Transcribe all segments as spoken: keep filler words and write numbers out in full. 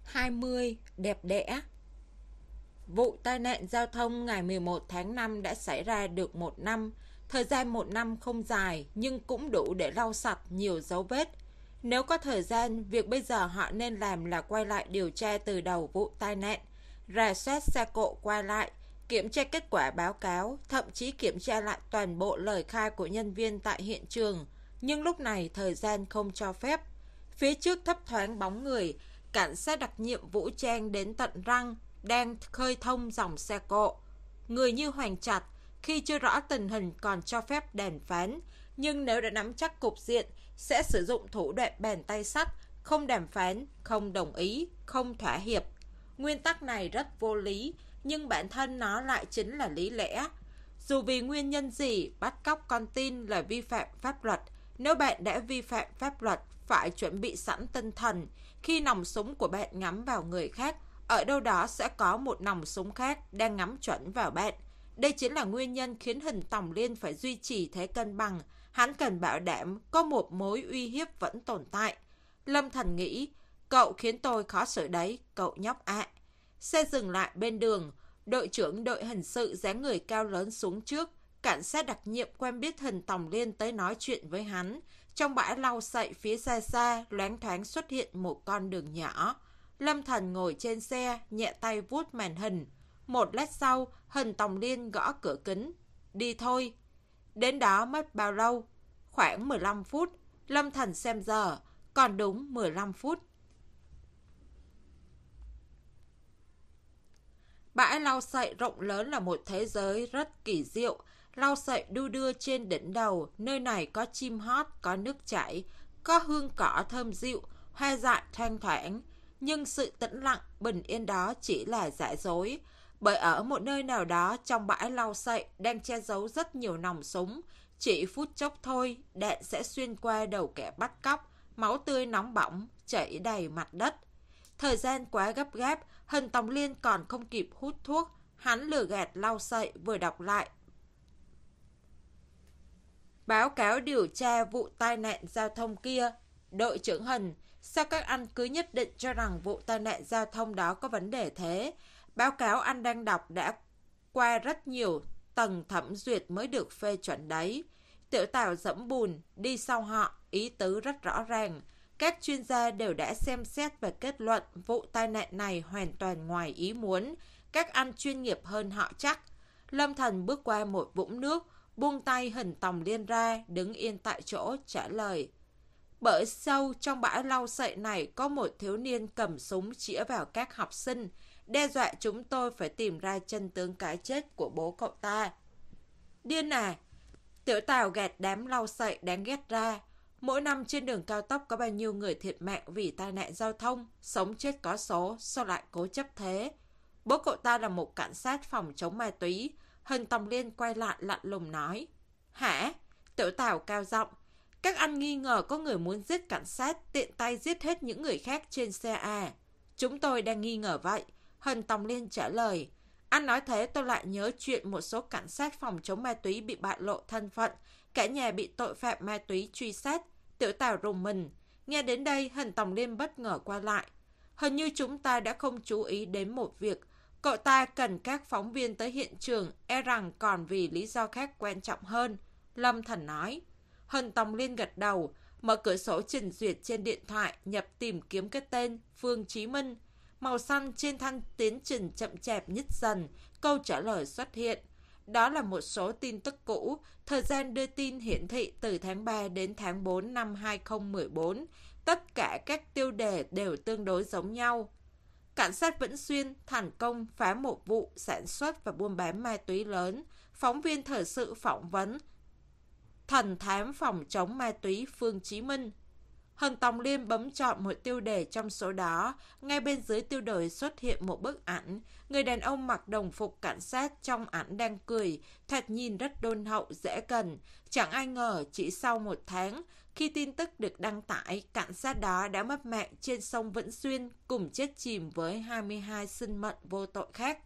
hai mươi. Đẹp đẽ. Vụ tai nạn giao thông ngày mười một tháng năm đã xảy ra được một năm. Thời gian một năm không dài nhưng cũng đủ để lau sạch nhiều dấu vết. Nếu có thời gian, việc bây giờ họ nên làm là quay lại điều tra từ đầu vụ tai nạn, rà soát xe cộ qua lại, kiểm tra kết quả báo cáo, thậm chí kiểm tra lại toàn bộ lời khai của nhân viên tại hiện trường. Nhưng lúc này thời gian không cho phép. Phía trước thấp thoáng bóng người, cảnh sát đặc nhiệm vũ trang đến tận răng, đang khơi thông dòng xe cộ. Người như hoành trạch, khi chưa rõ tình hình còn cho phép đàm phán, nhưng nếu đã nắm chắc cục diện, sẽ sử dụng thủ đoạn bàn tay sắt, không đàm phán, không đồng ý, không thỏa hiệp. Nguyên tắc này rất vô lý, nhưng bản thân nó lại chính là lý lẽ. Dù vì nguyên nhân gì, bắt cóc con tin là vi phạm pháp luật. Nếu bạn đã vi phạm pháp luật, phải chuẩn bị sẵn tinh thần. Khi nòng súng của bạn ngắm vào người khác, ở đâu đó sẽ có một nòng súng khác đang ngắm chuẩn vào bạn. Đây chính là nguyên nhân khiến Hình Tòng Liên phải duy trì thế cân bằng. Hắn cần bảo đảm có một mối uy hiếp vẫn tồn tại. Lâm Thần nghĩ, cậu khiến tôi khó xử đấy, cậu nhóc ạ. Xe dừng lại bên đường, đội trưởng đội hình sự dáng người cao lớn xuống trước. Cảnh sát đặc nhiệm quen biết Hình Tòng Liên tới nói chuyện với hắn. Trong bãi lau sậy phía xa xa, loáng thoáng xuất hiện một con đường nhỏ. Lâm Thần ngồi trên xe, nhẹ tay vuốt màn hình. Một lát sau, Hình Tòng Liên gõ cửa kính. Đi thôi. Đến đó mất bao lâu? Khoảng mười lăm phút. Lâm Thần xem giờ, còn đúng mười lăm phút. Bãi lau sậy rộng lớn là một thế giới rất kỳ diệu. Lau sậy đu đưa trên đỉnh đầu, nơi này có chim hót, có nước chảy, có hương cỏ thơm dịu, hoa dại thoang thoảng. Nhưng sự tĩnh lặng, bình yên đó chỉ là giả dối. Bởi ở một nơi nào đó trong bãi lau sậy đang che giấu rất nhiều nòng súng. Chỉ phút chốc thôi, đạn sẽ xuyên qua đầu kẻ bắt cóc, máu tươi nóng bỏng, chảy đầy mặt đất. Thời gian quá gấp gáp, Hình Tòng Liên còn không kịp hút thuốc. Hắn lừa gạt lau sậy vừa đọc lại báo cáo điều tra vụ tai nạn giao thông kia. Đội trưởng Hình, sao các anh cứ nhất định cho rằng vụ tai nạn giao thông đó có vấn đề thế? Báo cáo anh đang đọc đã qua rất nhiều tầng thẩm duyệt mới được phê chuẩn đấy. Tiểu Tào dẫm bùn, đi sau họ, ý tứ rất rõ ràng. Các chuyên gia đều đã xem xét và kết luận vụ tai nạn này hoàn toàn ngoài ý muốn. Các anh chuyên nghiệp hơn họ chắc. Lâm Thần bước qua một vũng nước, buông tay Hình Tòng Liên ra, đứng yên tại chỗ trả lời. Bởi sâu trong bãi lau sậy này có một thiếu niên cầm súng chĩa vào các học sinh, đe dọa chúng tôi phải tìm ra chân tướng cái chết của bố cậu ta. Điên à! Tiểu Tào gạt đám lau sậy đáng ghét ra. Mỗi năm trên đường cao tốc có bao nhiêu người thiệt mạng vì tai nạn giao thông, sống chết có số, sao lại cố chấp thế? Bố cậu ta là một cảnh sát phòng chống ma túy. Hình Tòng Liên quay lại lạnh lùng nói. Hả? Tiểu Tào cao giọng. Các anh nghi ngờ có người muốn giết cảnh sát, tiện tay giết hết những người khác trên xe à? Chúng tôi đang nghi ngờ vậy. Hình Tòng Liên trả lời. Anh nói thế tôi lại nhớ chuyện một số cảnh sát phòng chống ma túy bị bại lộ thân phận, cả nhà bị tội phạm ma túy truy sát. Tiểu Tào rùng mình. Nghe đến đây, Hình Tòng Liên bất ngờ qua lại. Hình như chúng ta đã không chú ý đến một việc. Cậu ta cần các phóng viên tới hiện trường, e rằng còn vì lý do khác quan trọng hơn. Lâm Thần nói. Hình Tòng Liên gật đầu, mở cửa sổ trình duyệt trên điện thoại, nhập tìm kiếm cái tên Phương Chí Minh. Màu xanh trên thanh tiến trình chậm chạp nhích dần, câu trả lời xuất hiện. Đó là một số tin tức cũ, thời gian đưa tin hiển thị từ tháng ba đến tháng tư năm hai không một bốn. Tất cả các tiêu đề đều tương đối giống nhau. Cảnh sát Vĩnh Xuyên thành công phá một vụ sản xuất và buôn bán ma túy lớn. Phóng viên thời sự phỏng vấn thần thám phòng chống ma túy Phương Chí Minh. Hình Tòng Liên bấm chọn một tiêu đề trong số đó. Ngay bên dưới tiêu đề xuất hiện một bức ảnh. Người đàn ông mặc đồng phục cảnh sát trong ảnh đang cười, thoạt nhìn rất đôn hậu, dễ gần. Chẳng ai ngờ chỉ sau một tháng, khi tin tức được đăng tải, cảnh sát đó đã mất mạng trên sông Vĩnh Xuyên, cùng chết chìm với hai mươi hai sinh mệnh vô tội khác.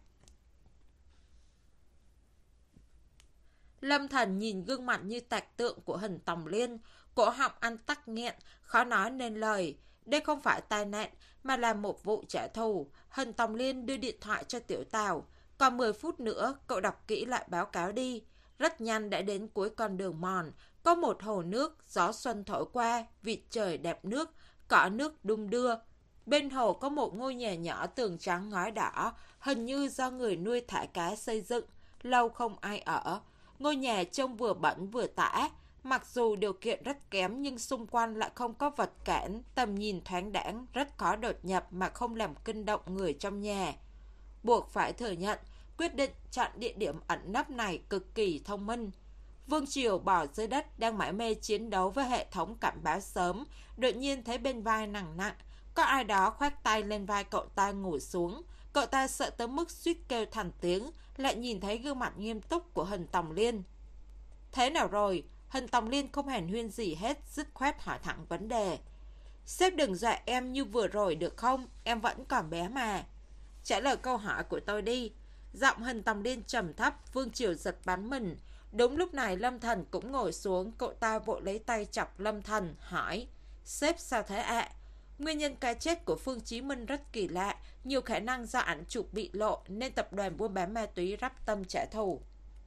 Lâm Thần nhìn gương mặt như tạc tượng của Hình Tòng Liên, cổ họng anh tắc nghẹn, khó nói nên lời. Đây không phải tai nạn, mà là một vụ trả thù. Hình Tòng Liên đưa điện thoại cho Tiểu Tào. Còn mười phút nữa, cậu đọc kỹ lại báo cáo đi. Rất nhanh đã đến cuối con đường mòn. Có một hồ nước, gió xuân thổi qua, vịt trời đẹp nước, cỏ nước đung đưa. Bên hồ có một ngôi nhà nhỏ tường trắng ngói đỏ, hình như do người nuôi thả cá xây dựng, lâu không ai ở. Ngôi nhà trông vừa bẩn vừa tả, mặc dù điều kiện rất kém nhưng xung quanh lại không có vật cản, tầm nhìn thoáng đãng, rất khó đột nhập mà không làm kinh động người trong nhà. Buộc phải thừa nhận, quyết định chọn địa điểm ẩn nấp này cực kỳ thông minh. Vương Triều bò dưới đất đang mải mê chiến đấu với hệ thống cảnh báo sớm, đột nhiên thấy bên vai nặng nặng, có ai đó khoác tay lên vai cậu ta ngồi xuống. Cậu ta sợ tới mức suýt kêu thành tiếng, lại nhìn thấy gương mặt nghiêm túc của Hình Tòng Liên. Thế nào rồi? Hình Tòng Liên không hàn huyên gì hết, dứt khoát hỏi thẳng vấn đề. Sếp đừng dọa em như vừa rồi được không? Em vẫn còn bé mà. Trả lời câu hỏi của tôi đi. Giọng Hình Tòng Liên trầm thấp, Vương Triều giật bắn mình. Đúng lúc này Lâm Thần cũng ngồi xuống, cậu ta vội lấy tay chọc Lâm Thần, hỏi. Sếp sao thế ạ? À? Nguyên nhân cái chết của Phương Chí Minh rất kỳ lạ, nhiều khả năng do ảnh chụp bị lộ nên tập đoàn buôn bán ma túy rắp tâm trả thù.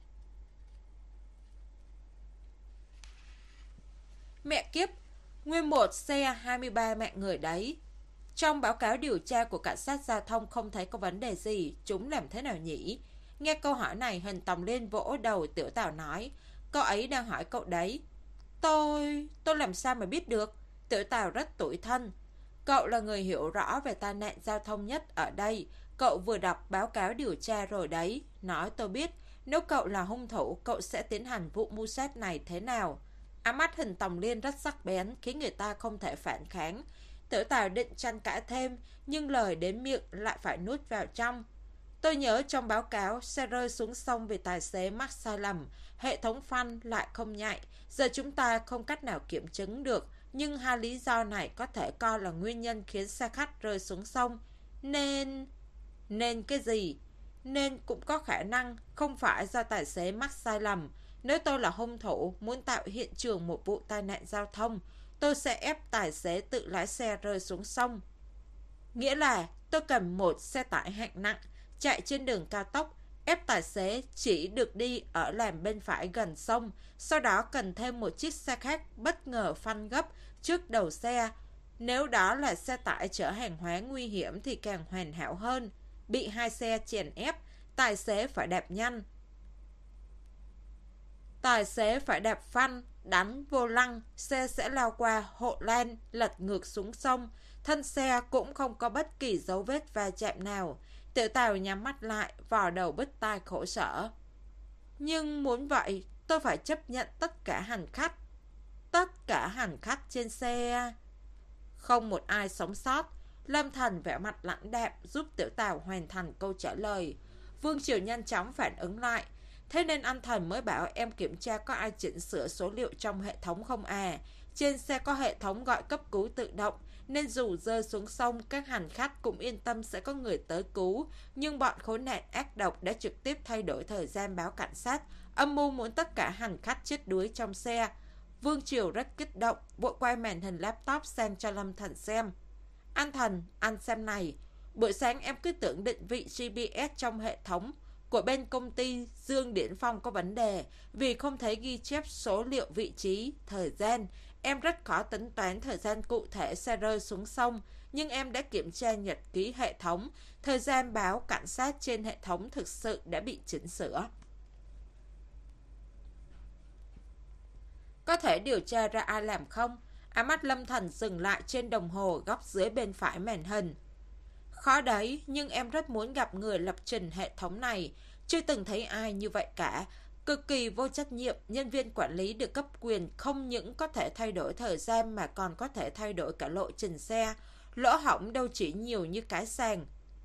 Mẹ kiếp, nguyên một xe hai mươi ba mạng người đấy. Trong báo cáo điều tra của cảnh sát giao thông không thấy có vấn đề gì, chúng làm thế nào nhỉ? Nghe câu hỏi này, Hình Tòng Liên vỗ đầu Tiểu Tào nói, cậu ấy đang hỏi cậu đấy. Tôi... tôi làm sao mà biết được? Tiểu Tào rất tủi thân. Cậu là người hiểu rõ về tai nạn giao thông nhất ở đây. Cậu vừa đọc báo cáo điều tra rồi đấy. Nói tôi biết, nếu cậu là hung thủ, cậu sẽ tiến hành vụ mưu sát này thế nào? Ám mắt Hình Tòng Liên rất sắc bén, khiến người ta không thể phản kháng. Tiểu Tào định tranh cãi thêm, nhưng lời đến miệng lại phải nuốt vào trong. Tôi nhớ trong báo cáo, xe rơi xuống sông vì tài xế mắc sai lầm, hệ thống phanh lại không nhạy. Giờ chúng ta không cách nào kiểm chứng được, nhưng hai lý do này có thể coi là nguyên nhân khiến xe khách rơi xuống sông. Nên... Nên cái gì? Nên cũng có khả năng không phải do tài xế mắc sai lầm. Nếu tôi là hung thủ, muốn tạo hiện trường một vụ tai nạn giao thông, tôi sẽ ép tài xế tự lái xe rơi xuống sông. Nghĩa là tôi cần một xe tải hạng nặng, chạy trên đường cao tốc, ép tài xế chỉ được đi ở làn bên phải gần sông, sau đó cần thêm một chiếc xe khác bất ngờ phanh gấp trước đầu xe. Nếu đó là xe tải chở hàng hóa nguy hiểm thì càng hoàn hảo hơn. Bị hai xe chèn ép, tài xế phải đạp nhanh. Tài xế phải đạp phanh, đánh vô lăng, xe sẽ lao qua hộ lan, lật ngược xuống sông. Thân xe cũng không có bất kỳ dấu vết va chạm nào. Tiểu Tào nhắm mắt lại, vò đầu bứt tai khổ sở. Nhưng muốn vậy, tôi phải chấp nhận tất cả hành khách. Tất cả hành khách trên xe. Không một ai sống sót. Lâm Thần vẻ mặt lãnh đạm giúp Tiểu Tào hoàn thành câu trả lời. Vương Triều nhanh chóng phản ứng lại. Thế nên anh Thần mới bảo em kiểm tra có ai chỉnh sửa số liệu trong hệ thống không à. Trên xe có hệ thống gọi cấp cứu tự động, nên dù rơi xuống sông, các hành khách cũng yên tâm sẽ có người tới cứu. Nhưng bọn khốn nạn ác độc đã trực tiếp thay đổi thời gian báo cảnh sát, âm mưu muốn tất cả hành khách chết đuối trong xe. Vương Triều rất kích động, vội quay màn hình laptop sang cho Lâm Thần xem. Anh Thần, anh xem này. Buổi sáng em cứ tưởng định vị giê pê ét trong hệ thống của bên công ty Dương Điển Phong có vấn đề vì không thấy ghi chép số liệu vị trí, thời gian. Em rất khó tính toán thời gian cụ thể xe rơi xuống sông, nhưng em đã kiểm tra nhật ký hệ thống. Thời gian báo cảnh sát trên hệ thống thực sự đã bị chỉnh sửa. Có thể điều tra ra ai làm không? Ám mắt Lâm Thần dừng lại trên đồng hồ góc dưới bên phải màn hình. Khó đấy, nhưng em rất muốn gặp người lập trình hệ thống này. Chưa từng thấy ai như vậy cả. Cực kỳ vô trách nhiệm, nhân viên quản lý được cấp quyền không những có thể thay đổi thời gian mà còn có thể thay đổi cả lộ trình xe. Lỗ hổng đâu chỉ nhiều như cái sàng.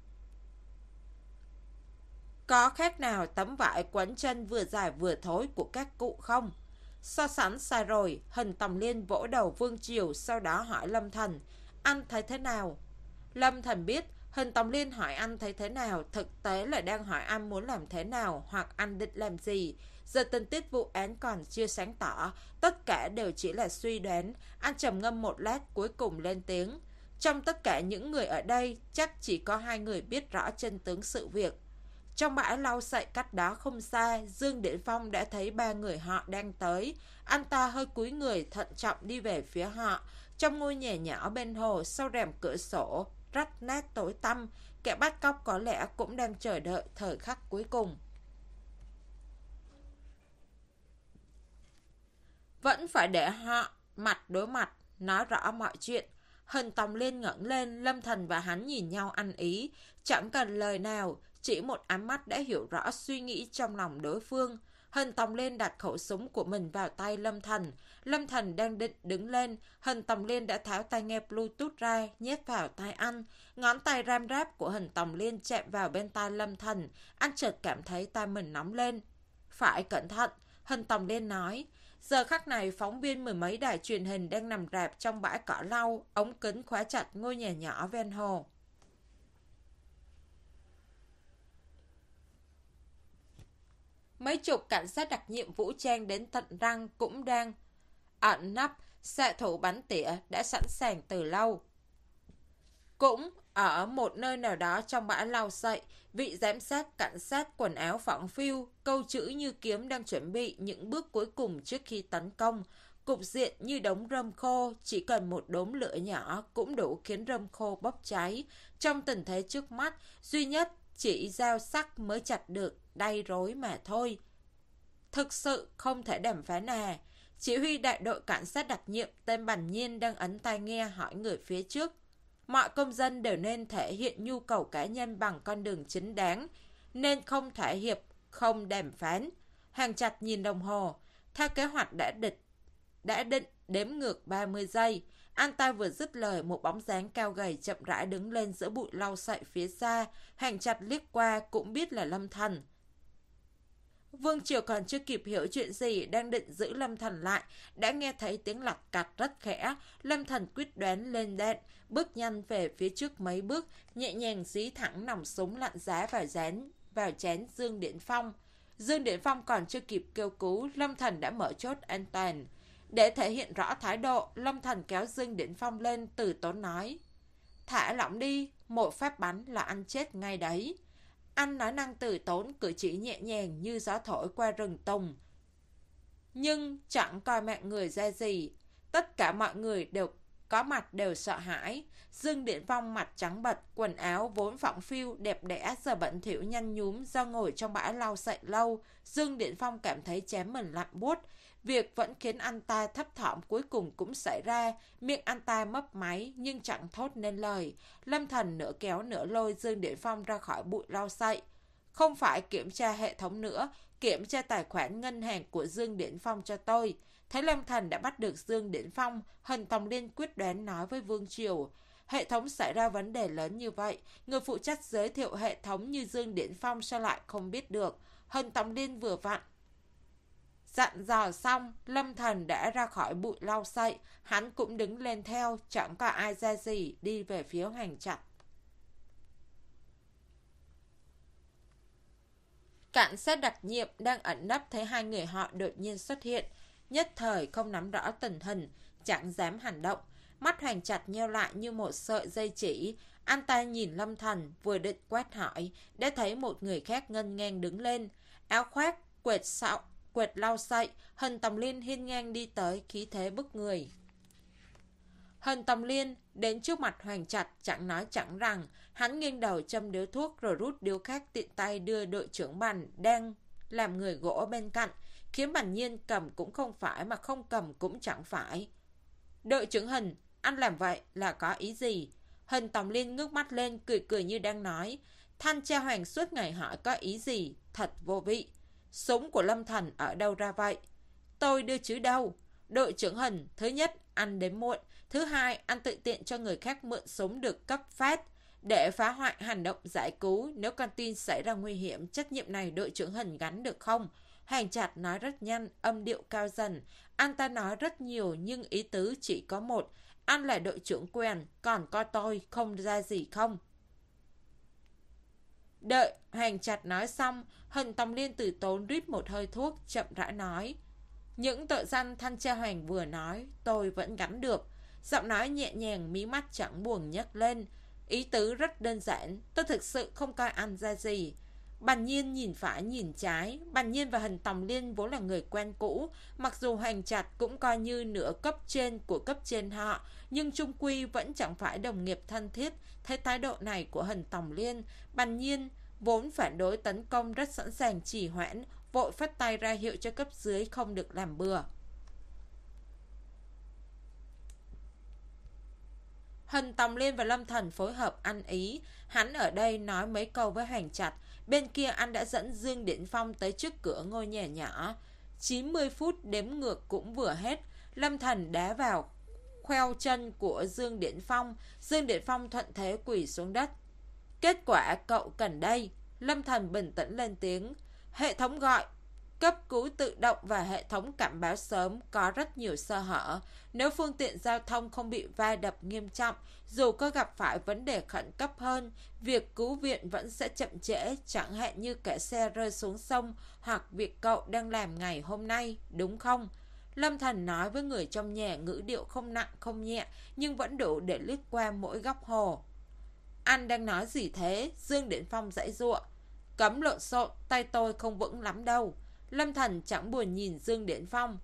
Có khác nào tấm vải quấn chân vừa dài vừa thối của các cụ không? So sánh sai rồi, Hình Tòng Liên vỗ đầu Vương Triều, sau đó hỏi Lâm Thần, anh thấy thế nào? Lâm Thần biết Hình Tòng Liên hỏi anh thấy thế nào, thực tế là đang hỏi anh muốn làm thế nào hoặc anh định làm gì. Giờ tình tiết vụ án còn chưa sáng tỏ, tất cả đều chỉ là suy đoán. Anh trầm ngâm một lát cuối cùng lên tiếng. Trong tất cả những người ở đây, chắc chỉ có hai người biết rõ chân tướng sự việc. Trong bãi lau sậy cách đó không xa, Dương Điển Phong đã thấy ba người họ đang tới. Anh ta hơi cúi người thận trọng đi về phía họ. Trong ngôi nhà nhỏ bên hồ, sau rèm cửa sổ, rách nát tối tăm, kẻ bắt cóc có lẽ cũng đang chờ đợi thời khắc cuối cùng. Vẫn phải để họ mặt đối mặt, nói rõ mọi chuyện. Hình Tòng Liên ngẩng lên, Lâm Thần và hắn nhìn nhau ăn ý. Chẳng cần lời nào, chỉ một ánh mắt đã hiểu rõ suy nghĩ trong lòng đối phương. Hình Tòng Liên đặt khẩu súng của mình vào tay Lâm Thần. Lâm Thần đang định đứng lên, Hình Tòng Liên đã tháo tai nghe Bluetooth ra, nhét vào tai anh. Ngón tay ram ráp của Hình Tòng Liên chạm vào bên tai Lâm Thần. Anh chợt cảm thấy tai mình nóng lên. Phải cẩn thận, Hình Tòng Liên nói. Giờ khắc này, phóng viên mười mấy đài truyền hình đang nằm rạp trong bãi cỏ lau, ống kính khóa chặt ngôi nhà nhỏ ven hồ. Mấy chục cảnh sát đặc nhiệm vũ trang đến tận răng cũng đang ẩn nấp, xạ thủ bắn tỉa đã sẵn sàng từ lâu. Cũng ở một nơi nào đó trong bãi lau sậy, vị giám sát cảnh sát quần áo phẳng phiu, câu chữ như kiếm đang chuẩn bị những bước cuối cùng trước khi tấn công. Cục diện như đống rơm khô, chỉ cần một đốm lửa nhỏ cũng đủ khiến rơm khô bốc cháy. Trong tình thế trước mắt, duy nhất chỉ dao sắc mới chặt được đay rối mà thôi. Thực sự không thể đàm phán à. Chỉ huy đại đội cảnh sát đặc nhiệm tên Bành Nhiên đang ấn tai nghe hỏi người phía trước. Mọi công dân đều nên thể hiện nhu cầu cá nhân bằng con đường chính đáng, nên không thỏa hiệp, không đàm phán. Hàng Trạch nhìn đồng hồ, theo kế hoạch đã định, đã định đếm ngược ba mươi giây. Anh ta vừa dứt lời, một bóng dáng cao gầy chậm rãi đứng lên giữa bụi lau sậy phía xa. Hàng Trạch liếc qua cũng biết là Lâm Thần. Vương Triều còn chưa kịp hiểu chuyện gì, đang định giữ Lâm Thần lại, đã nghe thấy tiếng lạch cạch rất khẽ. Lâm Thần quyết đoán lên đạn, bước nhanh về phía trước mấy bước, nhẹ nhàng dí thẳng nòng súng lặn giá vào dán vào chén Dương Điển Phong. Dương Điển Phong còn chưa kịp kêu cứu, Lâm Thần đã mở chốt an toàn. Để thể hiện rõ thái độ, Lâm Thần kéo Dương Điển Phong lên, từ tốn nói: "Thả lỏng đi, một phát bắn là anh chết ngay đấy." Anh nói năng từ tốn, cử chỉ nhẹ nhàng như gió thổi qua rừng tùng. Nhưng chẳng coi mạng người ra gì. Tất cả mọi người đều có mặt đều sợ hãi. Dương Điển Phong mặt trắng bệch, quần áo vốn phỏng phiu đẹp đẽ giờ bẩn thỉu nhăn nhúm do ngồi trong bãi lau sậy lâu. Dương Điển Phong cảm thấy chém mình lạnh buốt. Việc vẫn khiến anh ta thấp thỏm cuối cùng cũng xảy ra. Miệng anh ta mấp máy nhưng chẳng thốt nên lời. Lâm Thần nửa kéo nửa lôi Dương Điển Phong ra khỏi bụi lau sậy. Không phải kiểm tra hệ thống nữa, kiểm tra tài khoản ngân hàng của Dương Điển Phong cho tôi. Thấy Lâm Thần đã bắt được Dương Điển Phong, Hình Tòng Liên quyết đoán nói với Vương Triều: hệ thống xảy ra vấn đề lớn như vậy, người phụ trách giới thiệu hệ thống như Dương Điển Phong sao lại không biết được. Hình Tòng Liên vừa vặn dặn dò xong, Lâm Thần đã ra khỏi bụi lau sậy, hắn cũng đứng lên theo, chẳng có ai ra gì, đi về phía Hoành Trạch. Cảnh sát đặc nhiệm đang ẩn nấp thấy hai người họ đột nhiên xuất hiện, nhất thời không nắm rõ tình hình, chẳng dám hành động. Mắt Hoành Trạch nheo lại như một sợi dây chỉ. Anh ta nhìn Lâm Thần, vừa định quát hỏi, đã thấy một người khác nghênh ngang đứng lên, áo khoác quệt sạo quệt lau sậy. Hình Tòng Liên hiên ngang đi tới, khí thế bức người. Hình Tòng Liên đến trước mặt Hoành Trạch, chẳng nói chẳng rằng, hắn nghiêng đầu châm điếu thuốc rồi rút điếu khác tiện tay đưa đội trưởng Bành đang làm người gỗ bên cạnh, khiến Bành Nhiên cầm cũng không phải mà không cầm cũng chẳng phải. "Đội trưởng Hình, anh làm vậy là có ý gì?" Hình Tòng Liên ngước mắt lên, cười cười như đang nói: "Thanh tra Hoàng suốt ngày hỏi có ý gì, thật vô vị. Súng của Lâm Thần ở đâu ra vậy?" "Tôi đưa chứ đâu." "Đội trưởng Hình, thứ nhất, anh đến muộn. Thứ hai, anh tự tiện cho người khác mượn súng được cấp phát để phá hoại hành động giải cứu. Nếu con tin xảy ra nguy hiểm, trách nhiệm này đội trưởng Hình gánh được không?" Hành Trạch nói rất nhanh, âm điệu cao dần. Anh ta nói rất nhiều nhưng ý tứ chỉ có một: anh là đội trưởng quyền, còn coi tôi không ra gì không? Đợi Hành Trạch nói xong, Hình Tòng Liên từ tốn rít một hơi thuốc, chậm rãi nói: "Những tội danh thanh tra Hoàng vừa nói tôi vẫn gánh được. Giọng nói nhẹ nhàng, mí mắt chẳng buồn nhấc lên. Ý tứ rất đơn giản, tôi thực sự không coi anh ra gì. Bành Nhiên nhìn phải nhìn trái. Bành Nhiên và Hình Tòng Liên vốn là người quen cũ. Mặc dù Hoằng Trạch cũng coi như nửa cấp trên của cấp trên họ, nhưng chung quy vẫn chẳng phải đồng nghiệp thân thiết. Thấy thái độ này của Hình Tòng Liên, Bành Nhiên vốn phản đối tấn công rất sẵn sàng trì hoãn, vội phất tay ra hiệu cho cấp dưới không được làm bừa. Hình Tòng Liên và Lâm Thần phối hợp ăn ý. Hắn ở đây nói mấy câu với Hoằng Trạch, bên kia anh đã dẫn Dương Điển Phong tới trước cửa ngôi nhà nhỏ. chín mươi phút đếm ngược cũng vừa hết. Lâm Thần đá vào khoeo chân của Dương Điển Phong. Dương Điển Phong thuận thế quỳ xuống đất. Kết quả cậu cần đây. Lâm Thần bình tĩnh lên tiếng. Hệ thống gọi cấp cứu tự động và hệ thống cảnh báo sớm có rất nhiều sơ hở. Nếu phương tiện giao thông không bị va đập nghiêm trọng, dù có gặp phải vấn đề khẩn cấp hơn, việc cứu viện vẫn sẽ chậm trễ, chẳng hạn như kẻ xe rơi xuống sông hoặc việc cậu đang làm ngày hôm nay, đúng không? Lâm Thần nói với người trong nhà, ngữ điệu không nặng không nhẹ, nhưng vẫn đủ để lướt qua mỗi góc hồ. Anh đang nói gì thế? Dương Điển Phong giãy giụa. Cấm lộn xộn, tay tôi không vững lắm đâu. Lâm Thần chẳng buồn nhìn Dương Điển Phong.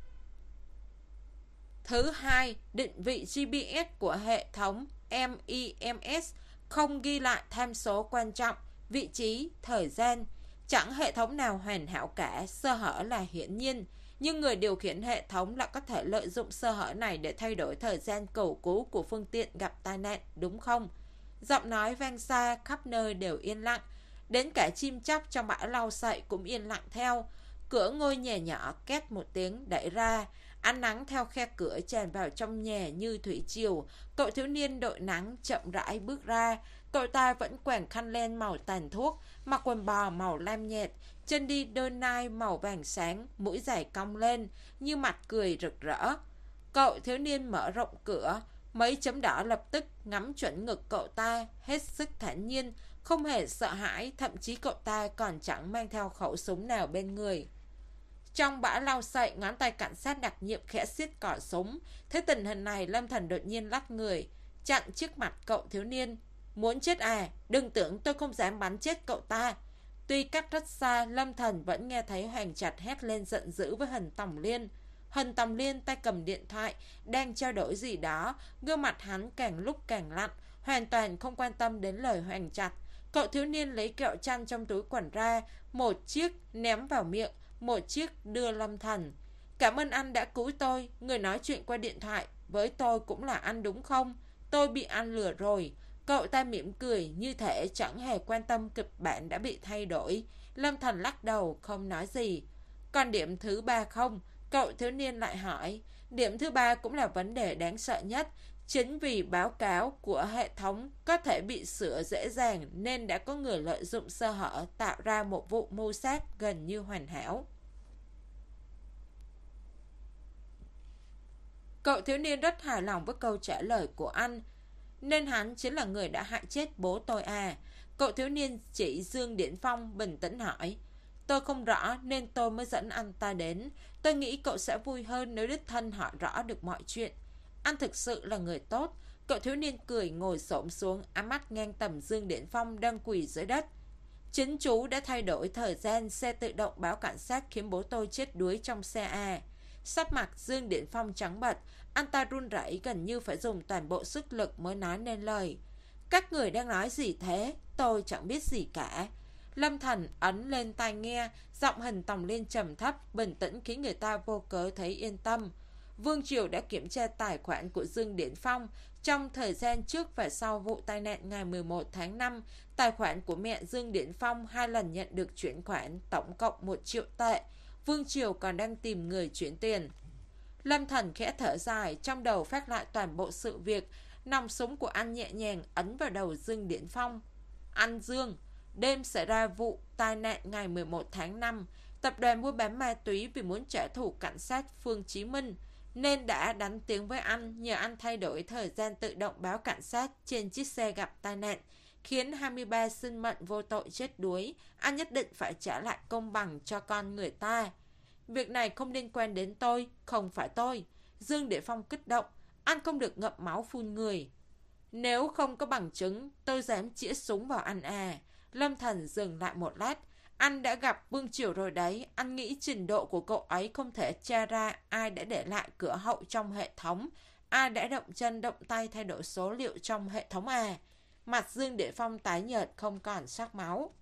Thứ hai, định vị giê pê ét của hệ thống em i em ét không ghi lại tham số quan trọng, vị trí, thời gian. Chẳng hệ thống nào hoàn hảo cả, sơ hở là hiển nhiên. Nhưng người điều khiển hệ thống lại có thể lợi dụng sơ hở này để thay đổi thời gian cầu cứu của phương tiện gặp tai nạn, đúng không? Giọng nói vang xa, khắp nơi đều yên lặng. Đến cả chim chóc trong bãi lau sậy cũng yên lặng theo. Cửa ngôi nhà nhỏ két một tiếng đẩy ra. Ánh nắng theo khe cửa tràn vào trong nhà như thủy triều. Cậu thiếu niên đội nắng chậm rãi bước ra. Cậu ta vẫn quàng khăn len màu tàn thuốc, mặc quần bò màu lam nhạt, chân đi đôi nai màu vàng sáng, mũi dài cong lên như mặt cười rực rỡ. Cậu thiếu niên mở rộng cửa, mấy chấm đỏ lập tức ngắm chuẩn ngực cậu ta, hết sức thản nhiên, không hề sợ hãi, thậm chí cậu ta còn chẳng mang theo khẩu súng nào bên người. Trong bãi lau sậy, ngón tay cảnh sát đặc nhiệm khẽ siết cò súng. Thế tình hình này, Lâm Thần đột nhiên lắc người, chặn trước mặt cậu thiếu niên. Muốn chết à? Đừng tưởng tôi không dám bắn chết cậu ta. Tuy cách rất xa, Lâm Thần vẫn nghe thấy Hoằng Trạch hét lên giận dữ với Hình Tòng Liên. Hình Tòng Liên tay cầm điện thoại, đang trao đổi gì đó, gương mặt hắn càng lúc càng lạnh, hoàn toàn không quan tâm đến lời Hoằng Trạch. Cậu thiếu niên lấy kẹo chăn trong túi quần ra, một chiếc ném vào miệng, một chiếc đưa Lâm Thần. Cảm ơn anh đã cứu tôi, người nói chuyện qua điện thoại với tôi cũng là anh đúng không? Tôi bị anh lừa rồi. Cậu ta mỉm cười như thể chẳng hề quan tâm kịch bản đã bị thay đổi. Lâm Thần lắc đầu không nói gì. Còn điểm thứ ba không? Cậu thiếu niên lại hỏi. Điểm thứ ba cũng là vấn đề đáng sợ nhất. Chính vì báo cáo của hệ thống có thể bị sửa dễ dàng nên đã có người lợi dụng sơ hở tạo ra một vụ mưu sát gần như hoàn hảo. Cậu thiếu niên rất hài lòng với câu trả lời của anh. Nên hắn chính là người đã hại chết bố tôi à? Cậu thiếu niên chỉ Dương Điển Phong bình tĩnh hỏi. Tôi không rõ nên tôi mới dẫn anh ta đến. Tôi nghĩ cậu sẽ vui hơn nếu đích thân hỏi rõ được mọi chuyện. Anh thực sự là người tốt. Cậu thiếu niên cười ngồi xổm xuống, ám mắt ngang tầm Dương Điển Phong đang quỳ dưới đất. Chính chú đã thay đổi thời gian xe tự động báo cảnh sát khiến bố tôi chết đuối trong xe à? Sắc mặt Dương Điển Phong trắng bệch, anh ta run rẩy gần như phải dùng toàn bộ sức lực mới nói nên lời. Các người đang nói gì thế? Tôi chẳng biết gì cả. Lâm Thần ấn lên tai nghe, giọng Hình Tòng Liên trầm thấp, bình tĩnh khiến người ta vô cớ thấy yên tâm. Vương Triều đã kiểm tra tài khoản của Dương Điển Phong. Trong thời gian trước và sau vụ tai nạn ngày mười một tháng năm, tài khoản của mẹ Dương Điển Phong hai lần nhận được chuyển khoản, tổng cộng một triệu tệ. Vương Triều còn đang tìm người chuyển tiền. Lâm Thần khẽ thở dài, trong đầu phát lại toàn bộ sự việc. Nòng súng của anh nhẹ nhàng ấn vào đầu Dương Điển Phong. Anh Dương, đêm xảy ra vụ tai nạn ngày mười một tháng năm, tập đoàn mua bán ma túy vì muốn trả thù cảnh sát Phương Chí Minh nên đã đánh tiếng với anh, nhờ anh thay đổi thời gian tự động báo cảnh sát trên chiếc xe gặp tai nạn, khiến hai mươi ba sinh mệnh vô tội chết đuối. Anh nhất định phải trả lại công bằng cho con người ta. Việc này không liên quan đến tôi, không phải tôi. Dương Điển Phong kích động, Anh không được ngậm máu phun người. Nếu không có bằng chứng, tôi dám chĩa súng vào anh à. Lâm Thần dừng lại một lát. Anh đã gặp Vương Triều rồi đấy. Anh nghĩ trình độ của cậu ấy không thể tra ra ai đã để lại cửa hậu trong hệ thống, ai đã động chân động tay thay đổi số liệu trong hệ thống à. Mặt Dương Điển Phong tái nhợt không còn sắc máu.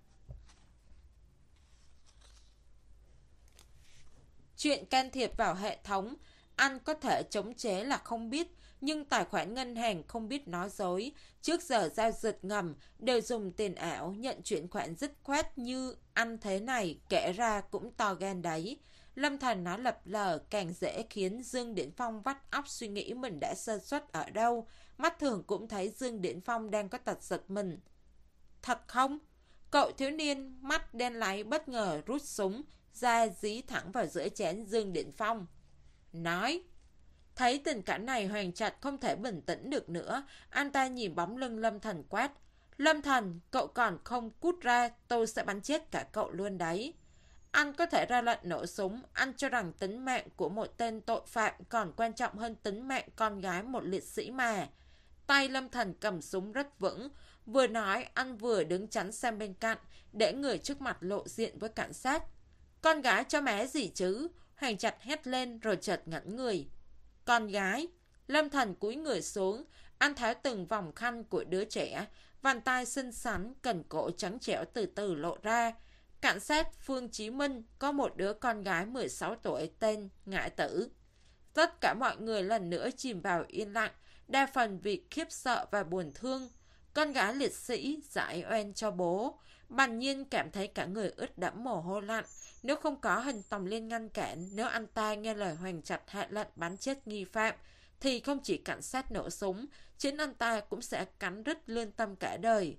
Chuyện can thiệp vào hệ thống, anh có thể chống chế là không biết, nhưng tài khoản ngân hàng không biết nói dối. Trước giờ giao dịch ngầm đều dùng tiền ảo, nhận chuyển khoản dứt khoát như anh thế này, kể ra cũng to gan đấy. Lâm Thần nói lập lờ càng dễ khiến Dương Điển Phong vắt óc suy nghĩ mình đã sơ suất ở đâu. Mắt thường cũng thấy Dương Điển Phong đang có tật giật mình. Thật không? Cậu thiếu niên mắt đen láy bất ngờ rút súng ra dí thẳng vào giữa chén Dương Điển Phong. Nói. Thấy tình cảnh này, Hoàng Trạch không thể bình tĩnh được nữa. Anh ta nhìn bóng lưng Lâm Thần quát. Lâm Thần, cậu còn không cút ra, tôi sẽ bắn chết cả cậu luôn đấy. Anh có thể ra lệnh nổ súng. Anh cho rằng tính mạng của một tên tội phạm còn quan trọng hơn tính mạng con gái một liệt sĩ mà. Tay Lâm Thần cầm súng rất vững. Vừa nói, anh vừa đứng chắn sang bên cạnh, để người trước mặt lộ diện với cảnh sát. Con gái cho má gì chứ? Hoàng Trạch hét lên rồi chợt ngẩn người. Con gái? Lâm Thần cúi người xuống, anh tháo từng vòng khăn của đứa trẻ, bàn tay xinh xắn, cần cổ trắng trẻo từ từ lộ ra. Cảnh sát Phương Chí Minh có một đứa con gái mười sáu tuổi tên Ngải Tử. Tất cả mọi người lần nữa chìm vào yên lặng, đa phần vì khiếp sợ và buồn thương. Con gái liệt sĩ giải oan cho bố. Bành Nhiên cảm thấy cả người ướt đẫm mồ hôi lạnh. Nếu không có Hình Tòng Liên ngăn cản, nếu anh ta nghe lời Hoàng Trạch hạ lệnh bắn chết nghi phạm, thì không chỉ cảnh sát nổ súng, chính anh ta cũng sẽ cắn rứt lương tâm cả đời.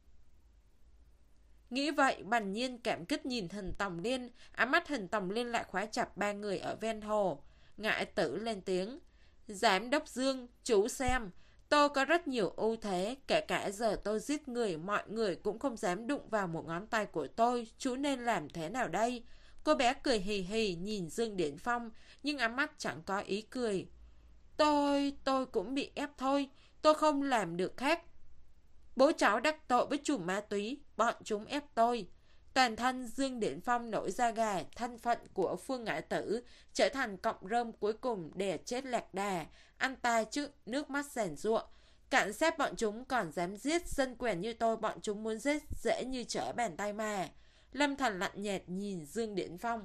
Nghĩ vậy, Bành Nhiên cảm kích nhìn Hình Tòng Liên, ám mắt Hình Tòng Liên lại khóa chặt ba người ở ven hồ. Ngải Tử lên tiếng. Giám đốc Dương, chú xem, tôi có rất nhiều ưu thế, kể cả giờ tôi giết người, mọi người cũng không dám đụng vào một ngón tay của tôi, chú nên làm thế nào đây? Cô bé cười hì hì nhìn Dương Điển Phong, nhưng ám mắt chẳng có ý cười. Tôi, tôi cũng bị ép thôi, tôi không làm được khác. Bố cháu đắc tội với chủ ma túy, bọn chúng ép tôi. Toàn thân Dương Điển Phong nổi da gà, thân phận của Phương Ngải Tử trở thành cọng rơm cuối cùng đè chết lạc đà. Anh ta trước nước mắt giàn giụa. Cảnh sát bọn chúng còn dám giết dân quèn như tôi, bọn chúng muốn giết dễ như trở bàn tay mà. Lâm Thần lạnh nhạt nhìn Dương Điển Phong.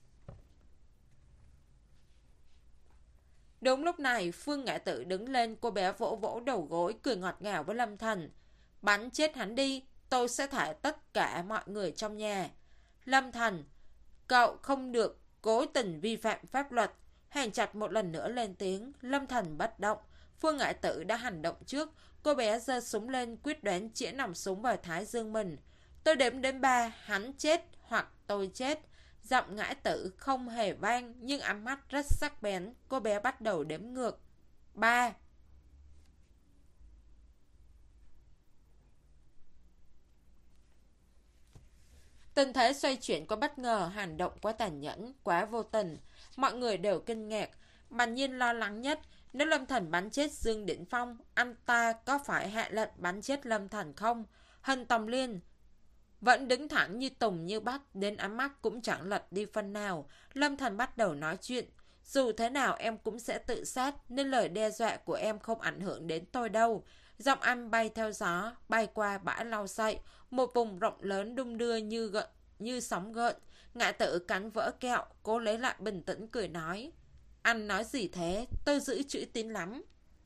Đúng lúc này, Phương Ngải Tử đứng lên, cô bé vỗ vỗ đầu gối, cười ngọt ngào với Lâm Thần. Bắn chết hắn đi, tôi sẽ thả tất cả mọi người trong nhà. Lâm Thần, cậu không được cố tình vi phạm pháp luật. Hoàng Trạch một lần nữa lên tiếng. Lâm Thần bất động. Phương Ngải Tử đã hành động trước. Cô bé giơ súng lên, quyết đoán chĩa nòng súng vào thái dương mình. Tôi đếm đến ba, hắn chết hoặc tôi chết. Giọng Ngải Tử không hề vang, nhưng ánh mắt rất sắc bén. Cô bé bắt đầu đếm ngược. Ba. Tình thế xoay chuyển quá bất ngờ, hành động quá tàn nhẫn, quá vô tình. Mọi người đều kinh ngạc. Bành Nhiên lo lắng nhất. Nếu Lâm Thần bắn chết Dương Điển Phong, anh ta có phải hạ lệnh bắn chết Lâm Thần không? Hình Tòng Liên vẫn đứng thẳng như tùng như bắt, đến ánh mắt cũng chẳng lật đi phân nào. Lâm Thần bắt đầu nói chuyện. Dù thế nào em cũng sẽ tự sát, nên lời đe dọa của em không ảnh hưởng đến tôi đâu. Giọng anh bay theo gió, bay qua bãi lau sậy, một vùng rộng lớn đung đưa như gợn, như sóng gợn. Ngải Tử cắn vỡ kẹo, cố lấy lại bình tĩnh cười nói. Anh nói gì thế? Tôi giữ chữ tín lắm.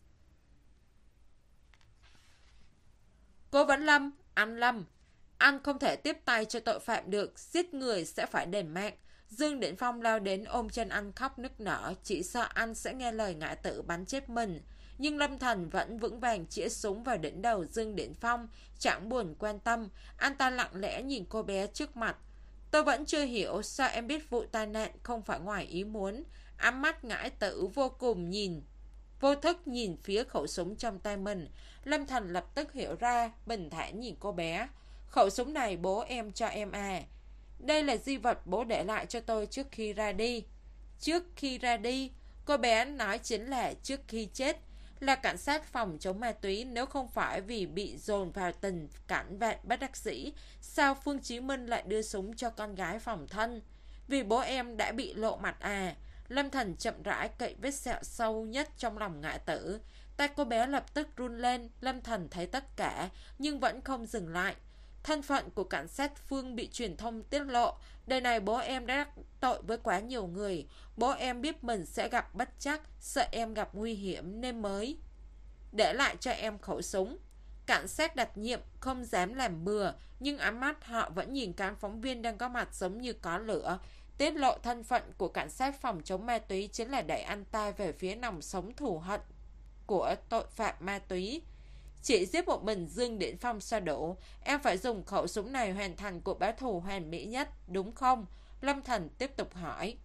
Cố Vấn Lâm, anh Lâm, anh không thể tiếp tay cho tội phạm được, giết người sẽ phải đền mạng. Dương Điển Phong lao đến ôm chân anh khóc nức nở, chỉ sợ anh sẽ nghe lời Ngải Tử bắn chết mình. Nhưng Lâm Thần vẫn vững vàng chĩa súng vào đỉnh đầu Dương Điển Phong, chẳng buồn quan tâm. Anh ta lặng lẽ nhìn cô bé trước mặt. Tôi vẫn chưa hiểu sao em biết vụ tai nạn không phải ngoài ý muốn. Ám mắt Ngải Tử vô cùng nhìn, vô thức nhìn phía khẩu súng trong tay mình. Lâm Thần lập tức hiểu ra, bình thản nhìn cô bé. Khẩu súng này bố em cho em à. Đây là di vật bố để lại cho tôi trước khi ra đi. Trước khi ra đi, cô bé nói chính là trước khi chết. là cảnh sát phòng chống ma túy. Nếu không phải vì bị dồn vào tình cảnh vạn bất đắc dĩ, sao Phương Chí Minh lại đưa súng cho con gái phòng thân? Vì bố em đã bị lộ mặt à? Lâm Thần chậm rãi cậy vết sẹo sâu nhất trong lòng Ngải Tử. Tay cô bé lập tức run lên. Lâm Thần thấy tất cả nhưng vẫn không dừng lại. Thân phận của cảnh sát Phương bị truyền thông tiết lộ. Đời này bố em đã đắc tội với quá nhiều người. Bố em biết mình sẽ gặp bất trắc, sợ em gặp nguy hiểm nên mới để lại cho em khẩu súng. Cảnh sát đặc nhiệm không dám làm bừa, nhưng ánh mắt họ vẫn nhìn cán phóng viên đang có mặt giống như có lửa. Tiết lộ thân phận của cảnh sát phòng chống ma túy chính là đẩy anh ta về phía nòng sống thù hận của tội phạm ma túy. Chỉ giết một mình Dương Điển Phong sao đủ? Em phải dùng khẩu súng này hoàn thành cuộc báo thù hoàn mỹ nhất, đúng không? Lâm Thần tiếp tục hỏi.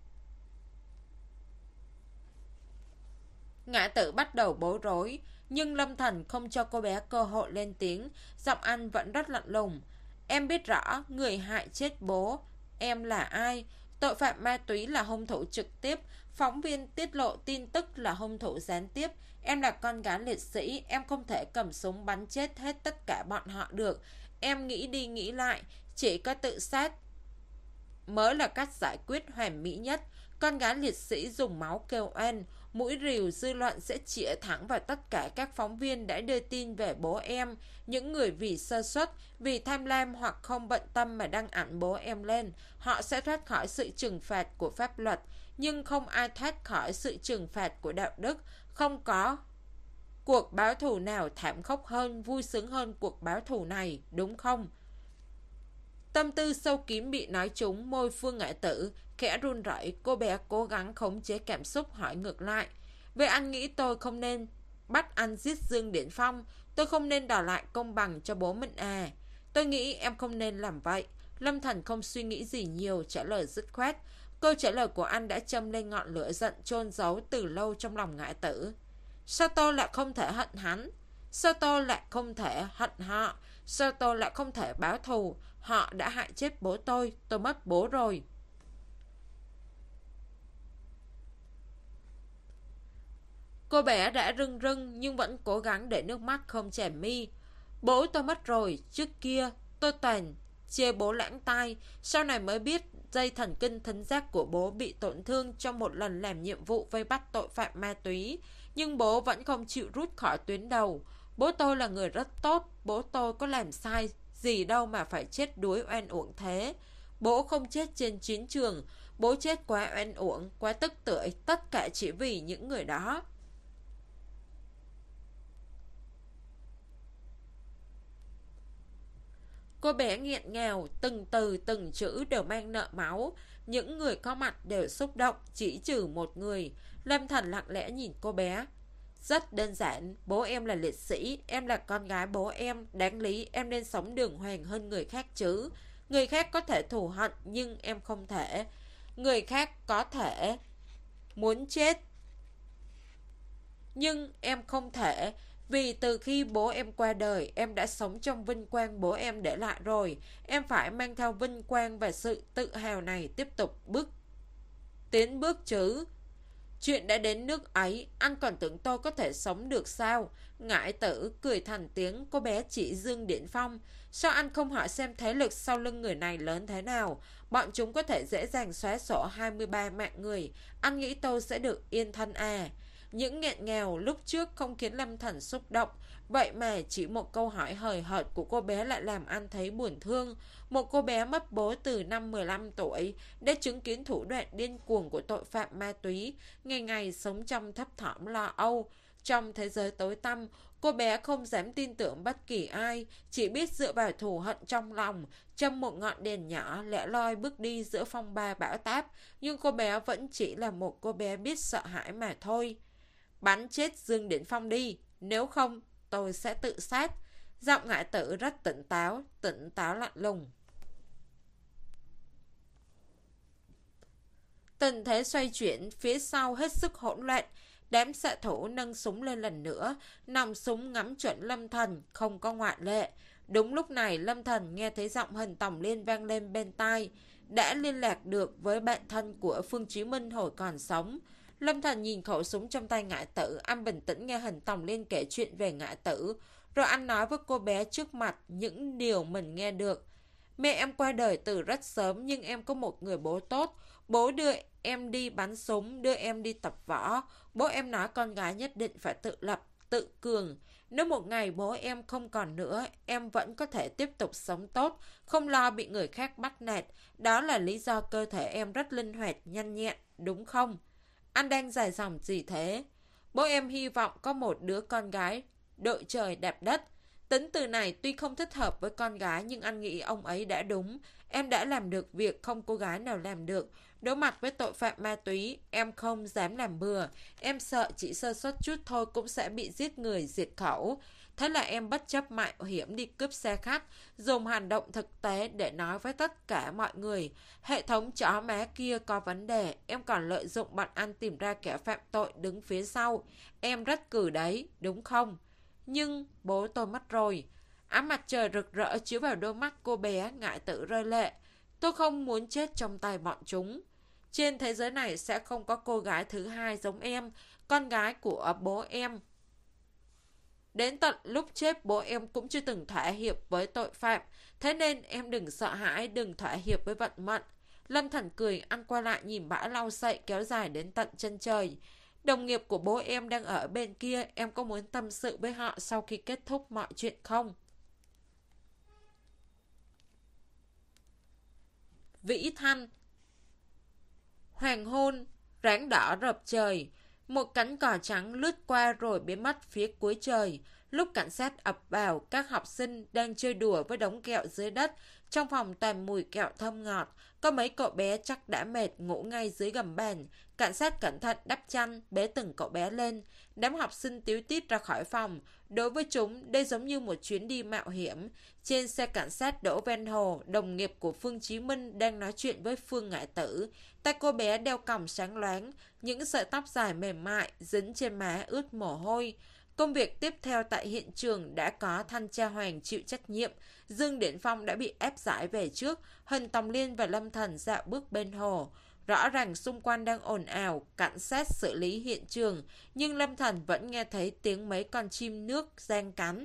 Ngã Tử bắt đầu bối rối, nhưng Lâm Thần không cho cô bé cơ hội lên tiếng. Giọng anh vẫn rất lạnh lùng. Em biết rõ người hại chết bố em là ai. Tội phạm ma túy là hung thủ trực tiếp. Phóng viên tiết lộ tin tức là hung thủ gián tiếp. Em là con gái liệt sĩ. Em không thể cầm súng bắn chết hết tất cả bọn họ được. Em nghĩ đi nghĩ lại, chỉ có tự sát mới là cách giải quyết hoàn mỹ nhất. Con gái liệt sĩ dùng máu kêu oan. Mũi rìu dư luận sẽ chĩa thẳng vào tất cả các phóng viên đã đưa tin về bố em. Những người vì sơ suất, vì tham lam hoặc không bận tâm mà đăng ảnh bố em lên. Họ sẽ thoát khỏi sự trừng phạt của pháp luật, nhưng không ai thoát khỏi sự trừng phạt của đạo đức. Không có cuộc báo thù nào thảm khốc hơn, vui sướng hơn cuộc báo thù này, đúng không? Tâm tư sâu kín bị nói trúng, môi Phương Ngải Tử khẽ run rẩy. Cô bé cố gắng khống chế cảm xúc hỏi ngược lại. Vậy anh nghĩ tôi không nên bắt anh giết Dương Điển Phong? Tôi không nên đòi lại công bằng cho bố mình à? Tôi nghĩ em không nên làm vậy. Lâm Thần không suy nghĩ gì nhiều, trả lời dứt khoát. Câu trả lời của anh đã châm lên ngọn lửa giận chôn giấu từ lâu trong lòng Ngải Tử. Sao tôi lại không thể hận hắn? Sao tôi lại không thể hận họ? Sao tôi lại không thể báo thù? Họ đã hại chết bố tôi. Tôi mất bố rồi. Cô bé đã rưng rưng nhưng vẫn cố gắng để nước mắt không chảy mi. Bố tôi mất rồi. Trước kia tôi toàn chê bố lãng tai. Sau này mới biết dây thần kinh thính giác của bố bị tổn thương trong một lần làm nhiệm vụ vây bắt tội phạm ma túy. Nhưng bố vẫn không chịu rút khỏi tuyến đầu. Bố tôi là người rất tốt. Bố tôi có làm sai gì đâu mà phải chết đuối oan uổng thế. Bố không chết trên chiến trường. Bố chết quá oan uổng, quá tức tưởi. Tất cả chỉ vì những người đó. Cô bé nghẹn ngào, từng từ từng chữ đều mang nợ máu. Những người có mặt đều xúc động, chỉ trừ một người. Lâm Thần lặng lẽ nhìn cô bé. Rất đơn giản, bố em là liệt sĩ, em là con gái bố em. Đáng lý em nên sống đường hoàng hơn người khác chứ. Người khác có thể thù hận nhưng em không thể. Người khác có thể muốn chết nhưng em không thể. Vì từ khi bố em qua đời, em đã sống trong vinh quang bố em để lại rồi. Em phải mang theo vinh quang và sự tự hào này tiếp tục bước tiến bước chứ. Chuyện đã đến nước ấy, anh còn tưởng tôi có thể sống được sao? Ngải Tử cười thành tiếng. Cô bé chỉ Dương Điển Phong. Sao anh không hỏi xem thế lực sau lưng người này lớn thế nào? Bọn chúng có thể dễ dàng xóa sổ hai mươi ba mạng người. Anh nghĩ tôi sẽ được yên thân à? Những nghẹn ngào lúc trước không khiến Lâm Thần xúc động. Vậy mà chỉ một câu hỏi hời hợt của cô bé lại làm anh thấy buồn thương. Một cô bé mất bố từ năm mười lăm tuổi, đã chứng kiến thủ đoạn điên cuồng của tội phạm ma túy, ngày ngày sống trong thấp thỏm lo âu. Trong thế giới tối tăm, cô bé không dám tin tưởng bất kỳ ai, chỉ biết dựa vào thù hận trong lòng, châm một ngọn đèn nhỏ lẻ loi bước đi giữa phong ba bão táp. Nhưng cô bé vẫn chỉ là một cô bé biết sợ hãi mà thôi. Bắn chết Dương Điển Phong đi, nếu không tôi sẽ tự sát. Giọng Ngải Tử rất tỉnh táo, tỉnh táo lạnh lùng. Tình thế xoay chuyển, phía sau hết sức hỗn loạn. Đám xạ thủ nâng súng lên lần nữa, nòng súng ngắm chuẩn Lâm Thần, không có ngoại lệ. Đúng lúc này Lâm Thần nghe thấy giọng Hình Tổng Liên vang lên bên tai. Đã liên lạc được với bạn thân của Phương Chí Minh hồi còn sống. Lâm Thành nhìn khẩu súng trong tay Ngải Tử, anh bình tĩnh nghe Hình Tòng Liên kể chuyện về Ngải Tử, rồi anh nói với cô bé trước mặt những điều mình nghe được. Mẹ em qua đời từ rất sớm, nhưng em có một người bố tốt. Bố đưa em đi bắn súng, đưa em đi tập võ. Bố em nói con gái nhất định phải tự lập, tự cường. Nếu một ngày bố em không còn nữa, em vẫn có thể tiếp tục sống tốt, không lo bị người khác bắt nạt. Đó là lý do cơ thể em rất linh hoạt, nhanh nhẹn, đúng không? Anh đang dài dòng gì thế? Bố em hy vọng có một đứa con gái đội trời đạp đất. Tính từ này tuy không thích hợp với con gái, nhưng anh nghĩ ông ấy đã đúng. Em đã làm được việc không cô gái nào làm được. Đối mặt với tội phạm ma túy, em không dám làm bừa. Em sợ chỉ sơ suất chút thôi cũng sẽ bị giết người diệt khẩu. Thế là em bất chấp mạo hiểm đi cướp xe khách, dùng hành động thực tế để nói với tất cả mọi người. Hệ thống chó má kia có vấn đề, em còn lợi dụng bọn anh tìm ra kẻ phạm tội đứng phía sau. Em rất cừ đấy, đúng không? Nhưng bố tôi mất rồi. Ánh mặt trời rực rỡ chiếu vào đôi mắt cô bé, Ngải Tử rơi lệ. Tôi không muốn chết trong tay bọn chúng. Trên thế giới này sẽ không có cô gái thứ hai giống em, con gái của bố em. Đến tận lúc chết bố em cũng chưa từng thỏa hiệp với tội phạm. Thế nên em đừng sợ hãi, đừng thỏa hiệp với vận mệnh. Lâm Thần cười, ăn qua lại nhìn bãi lau sậy kéo dài đến tận chân trời. Đồng nghiệp của bố em đang ở bên kia, em có muốn tâm sự với họ sau khi kết thúc mọi chuyện không? Vĩ Thanh. Hoàng hôn, ráng đỏ rợp trời. Một cánh cò trắng lướt qua rồi biến mất phía cuối trời. Lúc cảnh sát ập vào, các học sinh đang chơi đùa với đống kẹo dưới đất. Trong phòng toàn mùi kẹo thơm ngọt. Có mấy cậu bé chắc đã mệt ngủ ngay dưới gầm bàn. Cảnh sát cẩn thận đắp chăn, bế từng cậu bé lên. Đám học sinh tíu tít ra khỏi phòng. Đối với chúng, đây giống như một chuyến đi mạo hiểm. Trên xe cảnh sát đỗ ven hồ, đồng nghiệp của Phương Chí Minh đang nói chuyện với Phương Ngải Tử. Tay cô bé đeo còng sáng loáng, những sợi tóc dài mềm mại dính trên má ướt mồ hôi. Công việc tiếp theo tại hiện trường đã có thanh tra Hoàng chịu trách nhiệm. Dương Điển Phong đã bị ép giải về trước. Hình Tòng Liên và Lâm Thần dạo bước bên hồ. Rõ ràng xung quanh đang ồn ào, cảnh sát xử lý hiện trường, nhưng Lâm Thần vẫn nghe thấy tiếng mấy con chim nước giang cánh.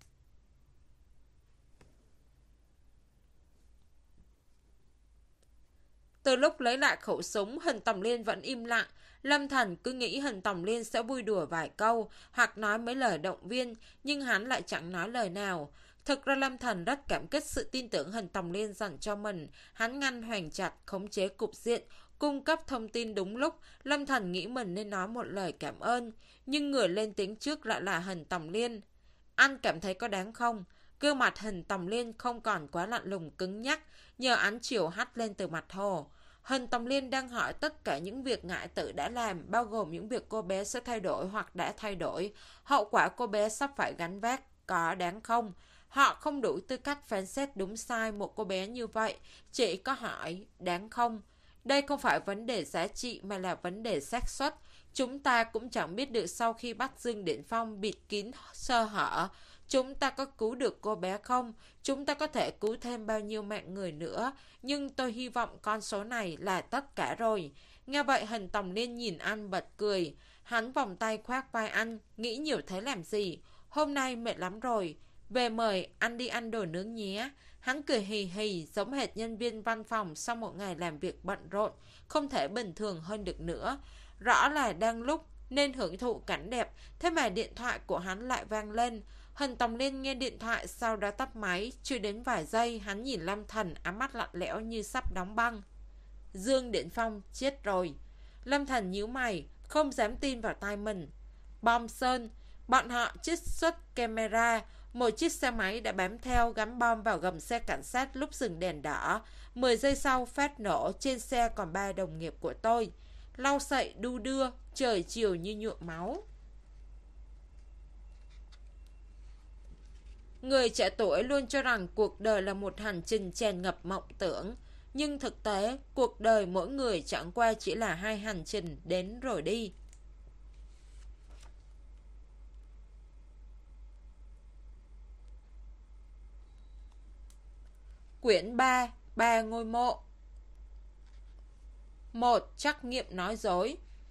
Từ lúc lấy lại khẩu súng, Hình Tòng Liên vẫn im lặng. Lâm Thần cứ nghĩ Hình Tòng Liên sẽ vui đùa vài câu, hoặc nói mấy lời động viên, nhưng hắn lại chẳng nói lời nào. Thực ra Lâm Thần rất cảm kích sự tin tưởng Hình Tòng Liên dành cho mình. Hắn ngăn Hoàng chặt, khống chế cục diện, cung cấp thông tin đúng lúc. Lâm Thần nghĩ mình nên nói một lời cảm ơn, nhưng người lên tiếng trước lại là Hình Tòng Liên. Anh cảm thấy có đáng không? Gương mặt Hình Tòng Liên không còn quá lạnh lùng cứng nhắc, nhờ ánh chiều hắt lên từ mặt hồ. Hình Tòng Liên đang hỏi tất cả những việc Ngải Tử đã làm, bao gồm những việc cô bé sẽ thay đổi hoặc đã thay đổi. Hậu quả cô bé sắp phải gánh vác, có đáng không? Họ không đủ tư cách phán xét đúng sai một cô bé như vậy, chỉ có hỏi, đáng không? Đây không phải vấn đề giá trị mà là vấn đề xác suất. Chúng ta cũng chẳng biết được sau khi bắt Dương Điển Phong bịt kín sơ hở, chúng ta có cứu được cô bé không? Chúng ta có thể cứu thêm bao nhiêu mạng người nữa? Nhưng tôi hy vọng con số này là tất cả rồi. Nghe vậy Hình Tòng Liên nhìn anh bật cười. Hắn vòng tay khoác vai anh, nghĩ nhiều thế làm gì? Hôm nay mệt lắm rồi. Về mời anh đi ăn đồ nướng nhé. Hắn cười hì hì giống hệt nhân viên văn phòng sau một ngày làm việc bận rộn, không thể bình thường hơn được nữa. Rõ là đang lúc nên hưởng thụ cảnh đẹp, thế mà điện thoại của hắn lại vang lên. Hình Tòng Liên nghe điện thoại, sau đó tắt máy. Chưa đến vài giây, hắn nhìn Lâm Thần, ám mắt lạnh lẽo như sắp đóng băng. Dương Điển Phong chết rồi. Lâm Thần nhíu mày, không dám tin vào tai mình. Bom Sơn, bọn họ trích xuất camera. Một chiếc xe máy đã bám theo gắn bom vào gầm xe cảnh sát lúc dừng đèn đỏ. Mười giây sau phát nổ, trên xe còn ba đồng nghiệp của tôi. Lau sậy đu đưa, trời chiều như nhuộm máu. Người trẻ tuổi luôn cho rằng cuộc đời là một hành trình tràn ngập mộng tưởng. Nhưng thực tế, cuộc đời mỗi người chẳng qua chỉ là hai hành trình đến rồi đi. Quyển ba, ba ngôi mộ. Một, trắc nghiệm nói dối.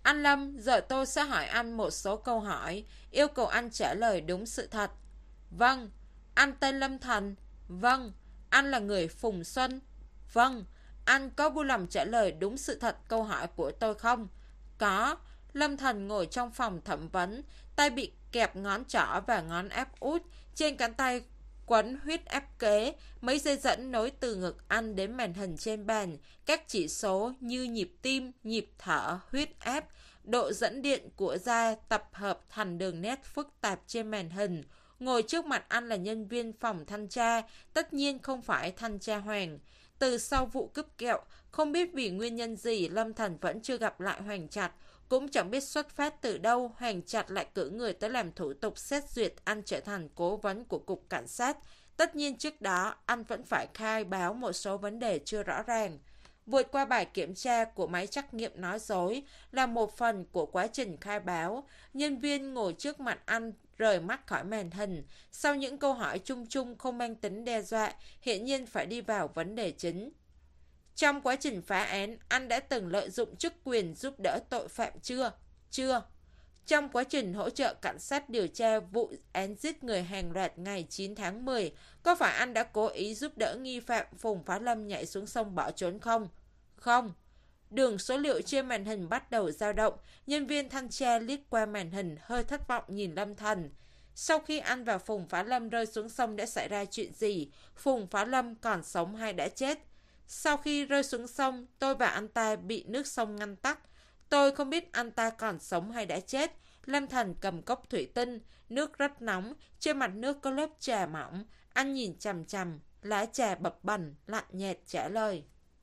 Anh Lâm, giờ tôi sẽ hỏi anh một số câu hỏi, yêu cầu anh trả lời đúng sự thật. Vâng. Anh tên Lâm Thành? Vâng. Anh là người Phùng Xuân? Vâng. Anh có vui lòng trả lời đúng sự thật câu hỏi của tôi không? Có. Lâm Thành ngồi trong phòng thẩm vấn, tay bị kẹp ngón trỏ và ngón áp út, trên cánh tay quấn huyết áp kế, mấy dây dẫn nối từ ngực anh đến màn hình trên bàn, các chỉ số như nhịp tim, nhịp thở, huyết áp, độ dẫn điện của da tập hợp thành đường nét phức tạp trên màn hình. Ngồi trước mặt anh là nhân viên phòng thanh tra, tất nhiên không phải thanh tra Hoàng. Từ sau vụ cướp kẹo, không biết vì nguyên nhân gì Lâm Thành vẫn chưa gặp lại Hoàng Trạch, cũng chẳng biết xuất phát từ đâu Hoàng Trạch lại cử người tới làm thủ tục xét duyệt anh trở thành cố vấn của Cục Cảnh sát. Tất nhiên trước đó anh vẫn phải khai báo một số vấn đề chưa rõ ràng. Vượt qua bài kiểm tra của máy trắc nghiệm nói dối là một phần của quá trình khai báo. Nhân viên ngồi trước mặt anh rời mắt khỏi màn hình. Sau những câu hỏi chung chung không mang tính đe dọa, hiển nhiên phải đi vào vấn đề chính. Trong quá trình phá án, anh đã từng lợi dụng chức quyền giúp đỡ tội phạm chưa? Chưa. Trong quá trình hỗ trợ cảnh sát điều tra vụ án giết người hàng loạt ngày chín tháng mười, có phải anh đã cố ý giúp đỡ nghi phạm Phùng Phá Lâm nhảy xuống sông bỏ trốn không? Không. Đường số liệu trên màn hình bắt đầu dao động, nhân viên thanh tra liếc qua màn hình hơi thất vọng nhìn Lâm Thành. Sau khi anh và Phùng Phá Lâm rơi xuống sông đã xảy ra chuyện gì? Phùng Phá Lâm còn sống hay đã chết? Sau khi rơi xuống sông, tôi và anh ta bị nước sông ngăn tắc. Tôi không biết anh ta còn sống hay đã chết. Lâm Thành cầm cốc thủy tinh, nước rất nóng, trên mặt nước có lớp trà mỏng. Anh nhìn chằm chằm, lá trà bập bần, lạnh nhạt trả lời.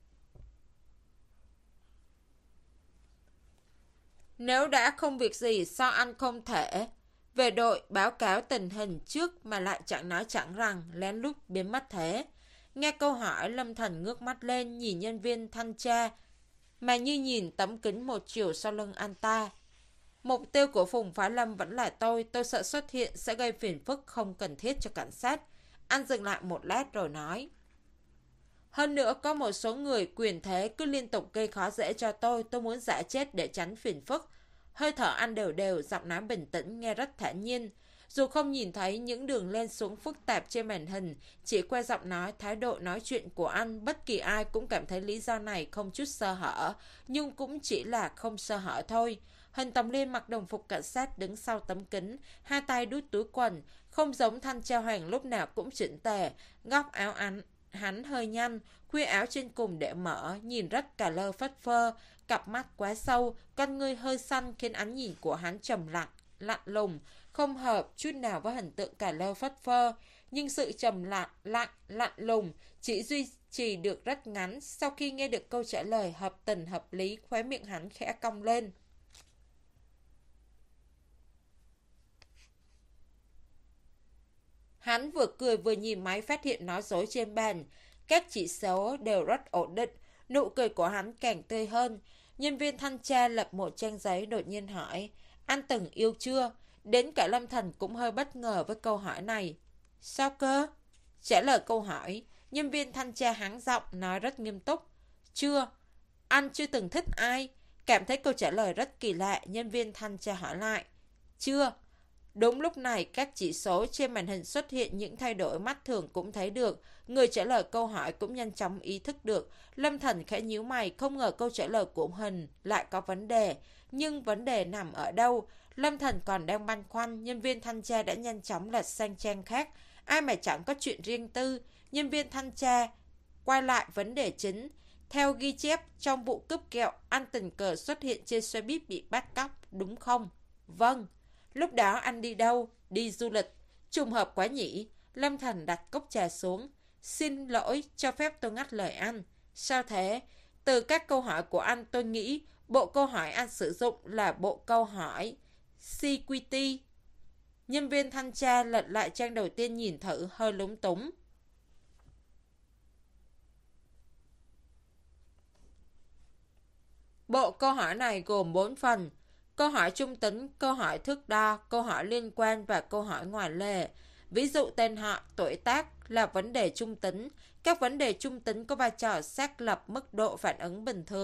Nếu đã không việc gì, sao anh không thể về đội báo cáo tình hình trước mà lại chẳng nói chẳng rằng lén lút biến mất thế? Nghe câu hỏi, Lâm Thành ngước mắt lên nhìn nhân viên thanh tra mà như nhìn tấm kính một chiều sau lưng anh ta. Mục tiêu của Phùng Phá Lâm vẫn là tôi, tôi sợ xuất hiện sẽ gây phiền phức không cần thiết cho cảnh sát. Anh dừng lại một lát rồi nói. Hơn nữa có một số người quyền thế cứ liên tục gây khó dễ cho tôi, tôi muốn giả chết để tránh phiền phức. Hơi thở anh đều đều, giọng nói bình tĩnh, nghe rất thản nhiên. Dù không nhìn thấy những đường lên xuống phức tạp trên màn hình, chỉ qua giọng nói, thái độ nói chuyện của anh, bất kỳ ai cũng cảm thấy lý do này không chút sơ hở, nhưng cũng chỉ là không sơ hở thôi. Hình Tòng Liên mặc đồng phục cảnh sát đứng sau tấm kính, hai tay đút túi quần, không giống thanh tra Hoàng lúc nào cũng chỉnh tề, góc áo anh hắn hơi nhăn, khuy áo trên cùng để mở, nhìn rất cà lơ phất phơ, cặp mắt quá sâu, con ngươi hơi xanh khiến ánh nhìn của hắn trầm lặng, lạnh lùng, không hợp chút nào với hình tượng cà lơ phất phơ, nhưng sự trầm lặng, lặng, lạnh lùng chỉ duy trì được rất ngắn. Sau khi nghe được câu trả lời hợp tình hợp lý, khóe miệng hắn khẽ cong lên. Hắn vừa cười vừa nhìn máy phát hiện nói dối trên bàn. Các chỉ số đều rất ổn định. Nụ cười của hắn càng tươi hơn. Nhân viên thanh tra lập một trang giấy đột nhiên hỏi. Anh từng yêu chưa? Đến cả Lâm Thành cũng hơi bất ngờ với câu hỏi này. Sao cơ? Trả lời câu hỏi, nhân viên thanh tra hắng giọng nói rất nghiêm túc. Chưa. Anh chưa từng thích ai? Cảm thấy câu trả lời rất kỳ lạ, nhân viên thanh tra hỏi lại. Chưa. Đúng lúc này, các chỉ số trên màn hình xuất hiện những thay đổi mắt thường cũng thấy được. Người trả lời câu hỏi cũng nhanh chóng ý thức được. Lâm Thành khẽ nhíu mày, không ngờ câu trả lời của hình lại có vấn đề. Nhưng vấn đề nằm ở đâu? Lâm Thành còn đang băn khoăn, nhân viên thanh tra đã nhanh chóng lật sang trang khác. Ai mà chẳng có chuyện riêng tư. Nhân viên thanh tra quay lại vấn đề chính. Theo ghi chép, trong vụ cướp kẹo, anh tình cờ xuất hiện trên xe buýt bị bắt cóc, đúng không? Vâng. Lúc đó anh đi đâu? Đi du lịch. Trùng hợp quá nhỉ? Lâm Thành đặt cốc trà xuống. Xin lỗi, cho phép tôi ngắt lời anh. Sao thế? Từ các câu hỏi của anh tôi nghĩ bộ câu hỏi anh sử dụng là bộ câu hỏi xê quy tê. Nhân viên thanh tra lật lại trang đầu tiên nhìn thử hơi lúng túng. Bộ câu hỏi này gồm bốn phần. Câu hỏi trung tính, câu hỏi thước đo, câu hỏi liên quan và câu hỏi ngoài lề. Ví dụ tên họ, tuổi tác là vấn đề trung tính. Các vấn đề trung tính có vai trò xác lập mức độ phản ứng bình thường.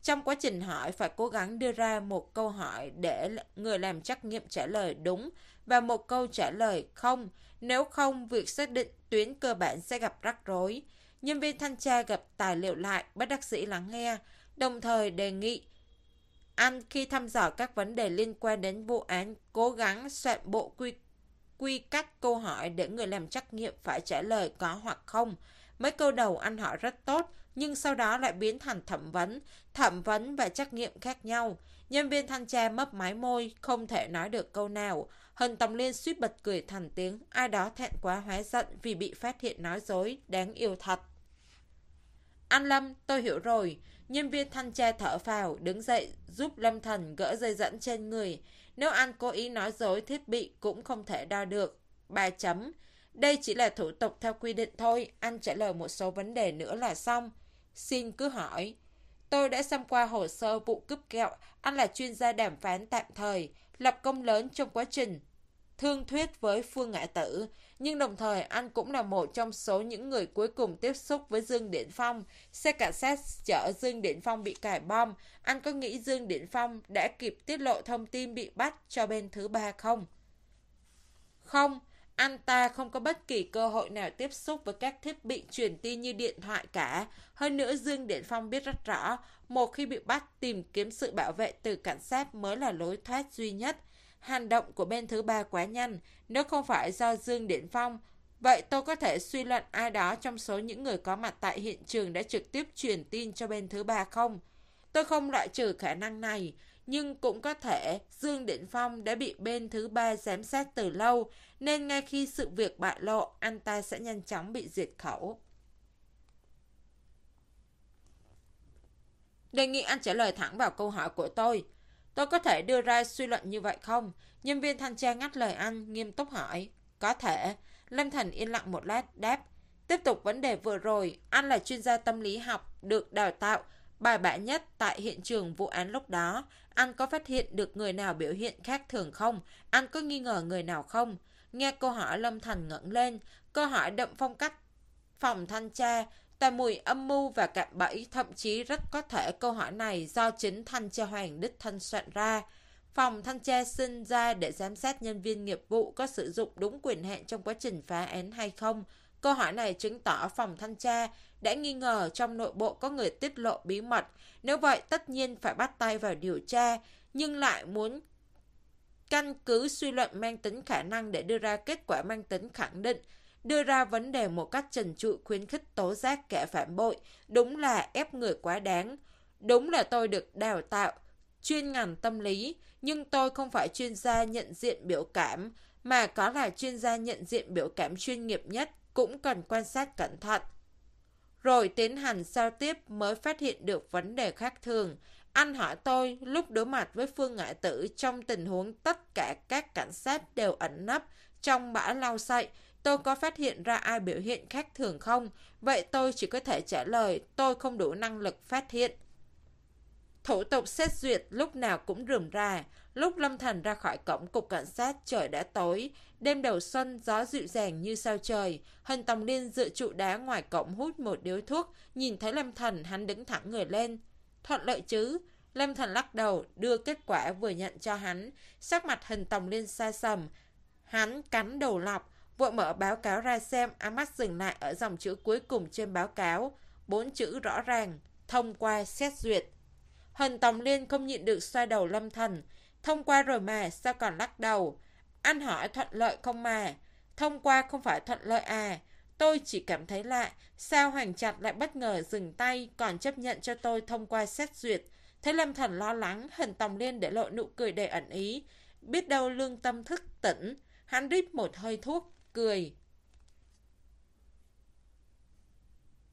Trong quá trình hỏi phải cố gắng đưa ra một câu hỏi để người làm trắc nghiệm trả lời đúng và một câu trả lời không. Nếu không, việc xác định tuyến cơ bản sẽ gặp rắc rối. Nhân viên thanh tra gặp tài liệu lại, bất đắc dĩ lắng nghe, đồng thời đề nghị anh khi thăm dò các vấn đề liên quan đến vụ án cố gắng soạn bộ quy, quy cách câu hỏi để người làm trắc nghiệm phải trả lời có hoặc không. Mấy câu đầu anh hỏi rất tốt, nhưng sau đó lại biến thành thẩm vấn. Thẩm vấn và trắc nghiệm khác nhau. Nhân viên thanh tra mấp máy môi, không thể nói được câu nào. Hân Tòng Liên suýt bật cười thành tiếng, ai đó thẹn quá hóa giận vì bị phát hiện nói dối, đáng yêu thật. Anh Lâm, tôi hiểu rồi. Nhân viên thanh tra thở phào, đứng dậy giúp Lâm Thần gỡ dây dẫn trên người. Nếu anh cố ý nói dối, thiết bị cũng không thể đo được. Ba chấm. Đây chỉ là thủ tục theo quy định thôi, anh trả lời một số vấn đề nữa là xong. Xin cứ hỏi. Tôi đã xem qua hồ sơ vụ cướp kẹo, anh là chuyên gia đàm phán tạm thời, lập công lớn trong quá trình thương thuyết với Phương Ngã Tử, nhưng đồng thời anh cũng là một trong số những người cuối cùng tiếp xúc với Dương Điển Phong. Xe cảnh sát chở Dương Điển Phong bị cài bom, anh có nghĩ Dương Điển Phong đã kịp tiết lộ thông tin bị bắt cho bên thứ ba không? Không, anh ta không có bất kỳ cơ hội nào tiếp xúc với các thiết bị truyền tin như điện thoại cả. Hơn nữa Dương Điển Phong biết rất rõ, một khi bị bắt, tìm kiếm sự bảo vệ từ cảnh sát mới là lối thoát duy nhất. Hành động của bên thứ ba quá nhanh, nếu không phải do Dương Điển Phong, vậy tôi có thể suy luận ai đó trong số những người có mặt tại hiện trường đã trực tiếp truyền tin cho bên thứ ba không? Tôi không loại trừ khả năng này, nhưng cũng có thể Dương Điển Phong đã bị bên thứ ba giám sát từ lâu, nên ngay khi sự việc bại lộ, anh ta sẽ nhanh chóng bị diệt khẩu. Đề nghị anh trả lời thẳng vào câu hỏi của tôi. Tôi có thể đưa ra suy luận như vậy không? Nhân viên thanh tra ngắt lời anh, nghiêm túc hỏi. Có thể. Lâm Thần yên lặng một lát, đáp. Tiếp tục vấn đề vừa rồi, anh là chuyên gia tâm lý học, được đào tạo bài bản nhất tại hiện trường vụ án lúc đó. Anh có phát hiện được người nào biểu hiện khác thường không? Anh có nghi ngờ người nào không? Nghe câu hỏi, Lâm Thần ngẩng lên. Câu hỏi đậm phong cách phòng thanh tra, toàn mùi âm mưu và cạm bẫy, thậm chí rất có thể câu hỏi này do chính thanh tra Hoàng đích thân soạn ra. Phòng thanh tra sinh ra để giám sát nhân viên nghiệp vụ có sử dụng đúng quyền hạn trong quá trình phá án hay không. Câu hỏi này chứng tỏ phòng thanh tra đã nghi ngờ trong nội bộ có người tiết lộ bí mật. Nếu vậy, tất nhiên phải bắt tay vào điều tra, nhưng lại muốn căn cứ suy luận mang tính khả năng để đưa ra kết quả mang tính khẳng định. Đưa ra vấn đề một cách trần trụi, khuyến khích tố giác kẻ phạm tội, đúng là ép người quá đáng. Đúng là tôi được đào tạo chuyên ngành tâm lý, nhưng tôi không phải chuyên gia nhận diện biểu cảm, mà có là chuyên gia nhận diện biểu cảm chuyên nghiệp nhất, cũng cần quan sát cẩn thận. Rồi tiến hành giao tiếp mới phát hiện được vấn đề khác thường. Anh hỏi tôi, lúc đối mặt với Phương Ngã Tử trong tình huống tất cả các cảnh sát đều ẩn nấp trong bã lau sậy, tôi có phát hiện ra ai biểu hiện khác thường không? Vậy tôi chỉ có thể trả lời, tôi không đủ năng lực phát hiện. Thủ tục xét duyệt lúc nào cũng rườm rà. Lúc Lâm Thần ra khỏi cổng cục cảnh sát, trời đã tối. Đêm đầu xuân, gió dịu dàng như sao trời. Hân Tòng Liên dựa trụ đá ngoài cổng hút một điếu thuốc. Nhìn thấy Lâm Thần, hắn đứng thẳng người lên. Thuận lợi chứ? Lâm Thần lắc đầu, đưa kết quả vừa nhận cho hắn. Sắc mặt Hân Tòng Liên xa sầm. Hắn cắn đầu lọc, vội mở báo cáo ra xem, ánh mắt dừng lại ở dòng chữ cuối cùng trên báo cáo. Bốn chữ rõ ràng, thông qua xét duyệt. Hân Tòng Liên không nhịn được xoay đầu Lâm Thần. Thông qua rồi mà, sao còn lắc đầu? Anh hỏi thuận lợi không mà? Thông qua không phải thuận lợi à? Tôi chỉ cảm thấy lạ, sao Hoàng Trạch lại bất ngờ dừng tay, còn chấp nhận cho tôi thông qua xét duyệt. Thấy Lâm Thần lo lắng, Hân Tòng Liên để lộ nụ cười đầy ẩn ý. Biết đâu lương tâm thức tỉnh. Hắn rít một hơi thuốc, cười.